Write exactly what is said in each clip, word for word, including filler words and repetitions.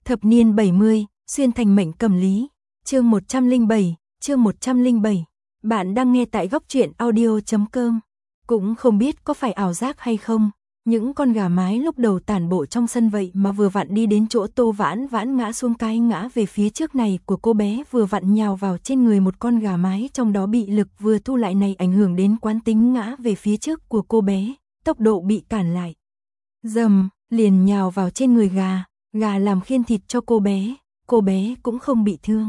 Thập niên bảy mươi, xuyên thành mệnh cầm lý. Chương một trăm lẻ bảy, chương một trăm lẻ bảy. Bạn đang nghe tại góc truyện audio chấm com. Cũng không biết có phải ảo giác hay không, những con gà mái lúc đầu tản bộ trong sân vậy mà vừa vặn đi đến chỗ Tô Vãn Vãn ngã xuống cái ngã về phía trước này của cô bé vừa vặn nhào vào trên người một con gà mái, trong đó bị lực vừa thu lại này ảnh hưởng đến quán tính ngã về phía trước của cô bé, tốc độ bị cản lại. Dầm, liền nhào vào trên người gà, gà làm khiên thịt cho cô bé, cô bé cũng không bị thương.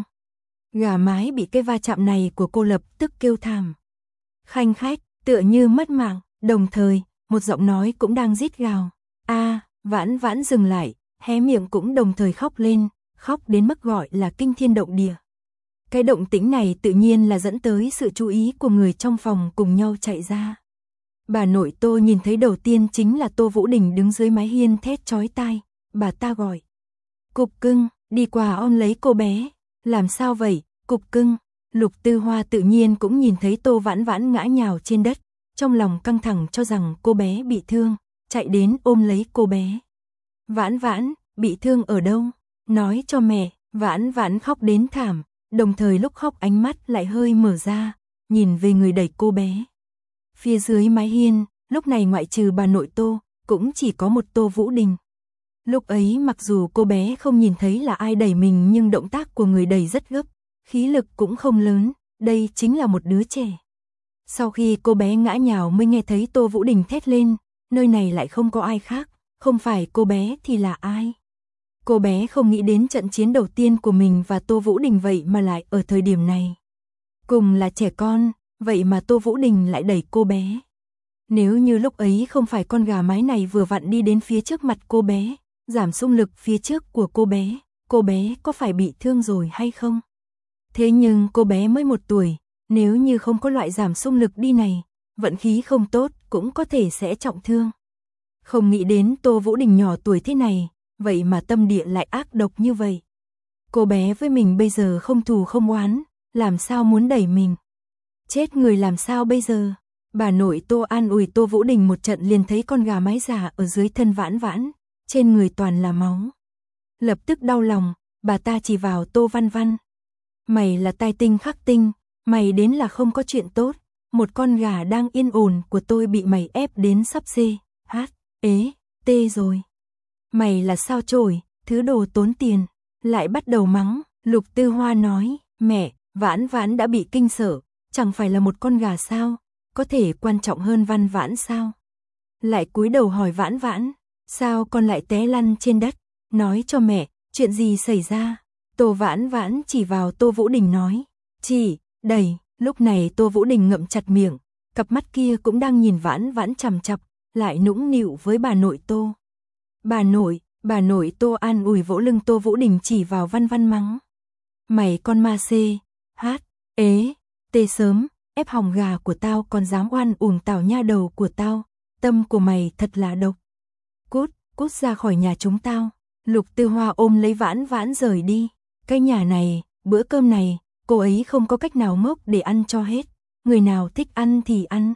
Gà mái bị cái va chạm này của cô lập tức kêu thảm. Khanh khách, tựa như mất mạng, đồng thời, một giọng nói cũng đang rít gào. A, Vãn Vãn dừng lại, hé miệng cũng đồng thời khóc lên, khóc đến mức gọi là kinh thiên động địa. Cái động tĩnh này tự nhiên là dẫn tới sự chú ý của người trong phòng cùng nhau chạy ra. Bà nội Tô nhìn thấy đầu tiên chính là Tô Vũ Đình đứng dưới mái hiên thét chói tai, bà ta gọi. Cục cưng, đi qua ôm lấy cô bé. Làm sao vậy, Cục cưng? Lục Tư Hoa tự nhiên cũng nhìn thấy Tô Vãn Vãn ngã nhào trên đất, trong lòng căng thẳng cho rằng cô bé bị thương, chạy đến ôm lấy cô bé. Vãn Vãn, bị thương ở đâu? Nói cho mẹ. Vãn Vãn khóc đến thảm, đồng thời lúc khóc ánh mắt lại hơi mở ra, nhìn về người đẩy cô bé. Phía dưới mái hiên, lúc này ngoại trừ bà nội Tô, cũng chỉ có một Tô Vũ Đình. Lúc ấy mặc dù cô bé không nhìn thấy là ai đẩy mình nhưng động tác của người đẩy rất gấp, khí lực cũng không lớn, đây chính là một đứa trẻ. Sau khi cô bé ngã nhào mới nghe thấy Tô Vũ Đình thét lên, nơi này lại không có ai khác, không phải cô bé thì là ai? Cô bé không nghĩ đến trận chiến đầu tiên của mình và Tô Vũ Đình vậy mà lại ở thời điểm này. Cùng là trẻ con, vậy mà Tô Vũ Đình lại đẩy cô bé. Nếu như lúc ấy không phải con gà mái này vừa vặn đi đến phía trước mặt cô bé, giảm xung lực phía trước của cô bé, cô bé có phải bị thương rồi hay không? Thế nhưng cô bé mới một tuổi, nếu như không có loại giảm xung lực đi này, vận khí không tốt cũng có thể sẽ trọng thương. Không nghĩ đến Tô Vũ Đình nhỏ tuổi thế này, vậy mà tâm địa lại ác độc như vậy. Cô bé với mình bây giờ không thù không oán, làm sao muốn đẩy mình? Chết người làm sao bây giờ? Bà nội Tô an ủi Tô Vũ Đình một trận liền thấy con gà mái già ở dưới thân Vãn Vãn, trên người toàn là máu. Lập tức đau lòng, bà ta chỉ vào Tô Văn Văn. Mày là tai tinh khắc tinh, mày đến là không có chuyện tốt, một con gà đang yên ổn của tôi bị mày ép đến sắp xê, hát, ế, tê rồi. Mày là sao chổi, thứ đồ tốn tiền, lại bắt đầu mắng. Lục Tư Hoa nói, mẹ, Vãn Vãn đã bị kinh sợ, chẳng phải là một con gà sao, có thể quan trọng hơn Văn Vãn sao? Lại cúi đầu hỏi Vãn Vãn, sao con lại té lăn trên đất, nói cho mẹ, chuyện gì xảy ra? Tô Vãn Vãn chỉ vào Tô Vũ Đình nói, chỉ, đẩy. Lúc này Tô Vũ Đình ngậm chặt miệng, cặp mắt kia cũng đang nhìn Vãn Vãn chằm chằm, lại nũng nịu với bà nội Tô. Bà nội, bà nội Tô an ủi vỗ lưng Tô Vũ Đình chỉ vào Văn Văn mắng. Mày con ma xê, hát, ế, tê sớm, ép hỏng gà của tao còn dám oan uổng tảo nha đầu của tao, tâm của mày thật là độc. Cút, cút ra khỏi nhà chúng tao. Lục Tư Hoa ôm lấy Vãn Vãn rời đi. Cái nhà này, bữa cơm này, cô ấy không có cách nào ngốc để ăn cho hết. Người nào thích ăn thì ăn.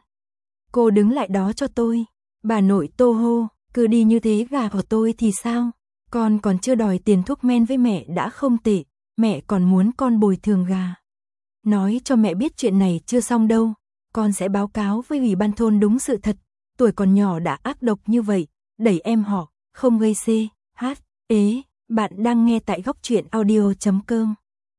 Cô đứng lại đó cho tôi. Bà nội Tô hô, cứ đi như thế gà của tôi thì sao? Con còn chưa đòi tiền thuốc men với mẹ đã không tệ, mẹ còn muốn con bồi thường gà. Nói cho mẹ biết chuyện này chưa xong đâu, con sẽ báo cáo với ủy ban thôn đúng sự thật. Tuổi còn nhỏ đã ác độc như vậy, đẩy em họ, không gây xê, hát, ế. Bạn đang nghe tại góc truyện audio chấm com.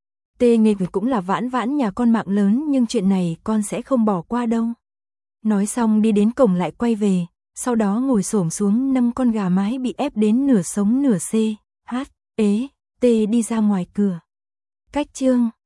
Tê nghịch cũng là Vãn Vãn nhà con mạng lớn nhưng chuyện này con sẽ không bỏ qua đâu. Nói xong đi đến cổng lại quay về, sau đó ngồi xổm xuống nâng con gà mái bị ép đến nửa sống nửa xê, hát, ế, tê đi ra ngoài cửa. Cách chương